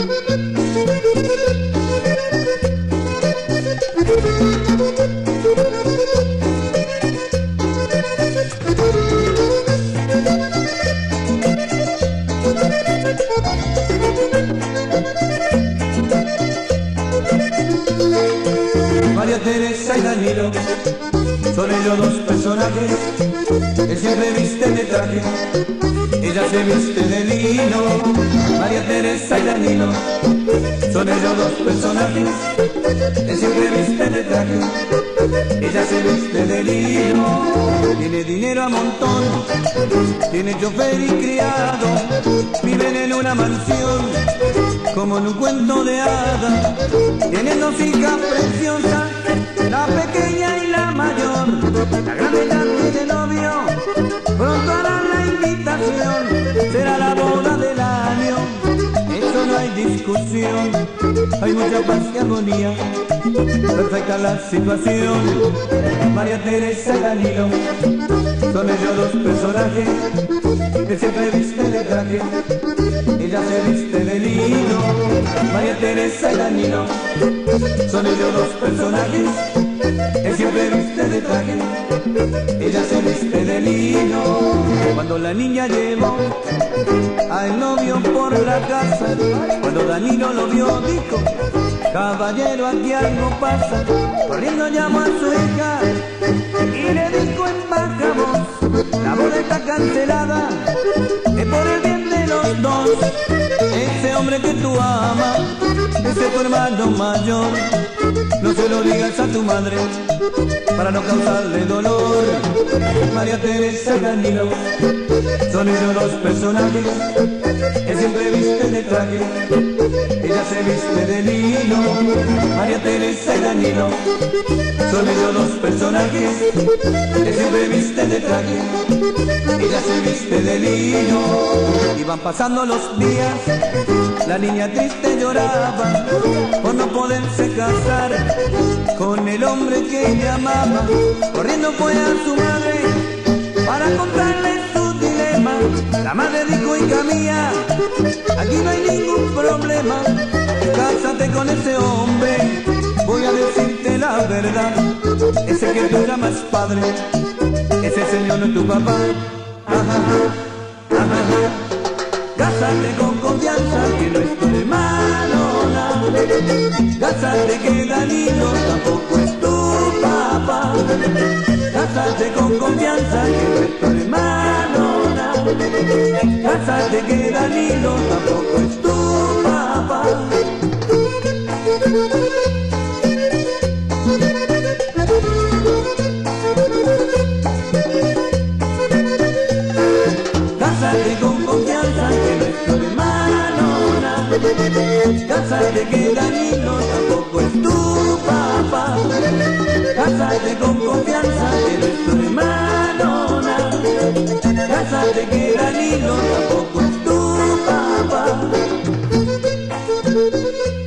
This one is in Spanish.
María Teresa y Danilo son ellos dos personajes que siempre visten de traje, ella se viste de lino. María Teresa y Danilo son ellos dos personajes que siempre visten de traje, ella se viste de lino. Tiene dinero a montón, tiene chofer y criado, viven en una mansión como en un cuento de hadas. Tienen dos hijas preciosas, la pequeña y la mayor. La grande ya tiene novio, pronto harán la invitación, será la boda del año, eso no hay discusión. Hay mucha paz y armonía, perfecta la situación. María Teresa y Danilo son ellos dos personajes que siempre visten de traje, ella se viste de lino. María Teresa y Danilo son ellos dos personajes que siempre viste de traje, ella se viste de lino. Cuando la niña llevó al novio por la casa, cuando Danilo lo vio dijo: caballero, aquí algo pasa. Corriendo llamó a su hija y le dijo en baja voz: la boda está cancelada, es por el bien de los dos. Ese hombre que tú amas, ese tu hermano mayor, no se lo digas a tu madre para no causarle dolor. María Teresa y Danilo son ellos dos personajes que siempre visten de traje, ella se viste de lino. María Teresa y Danilo son ellos dos personajes que siempre visten de traje, ella se viste de lino. Y van pasando los días, la niña triste lloraba por no poderse casar con el hombre que ella amaba. Corriendo fue a su madre para contarle su dilema. La madre dijo: hija mía, aquí no hay ningún problema, cásate con ese hombre, voy a decirte la verdad. Ese que tú llamas padre, ese señor no es tu papá. Cásate con confianza, que no es tu hermano. Cásate que Danilo tampoco es tu papá. Cásate con confianza, que no es tu hermano. Cásate que Danilo tampoco es tu papá. Cásate con confianza, que no es tu hermano. Cásate que Danilo tampoco es tu papá. Cásate con confianza, que no es tu hermano. Cásate que Danilo tampoco es tu papá.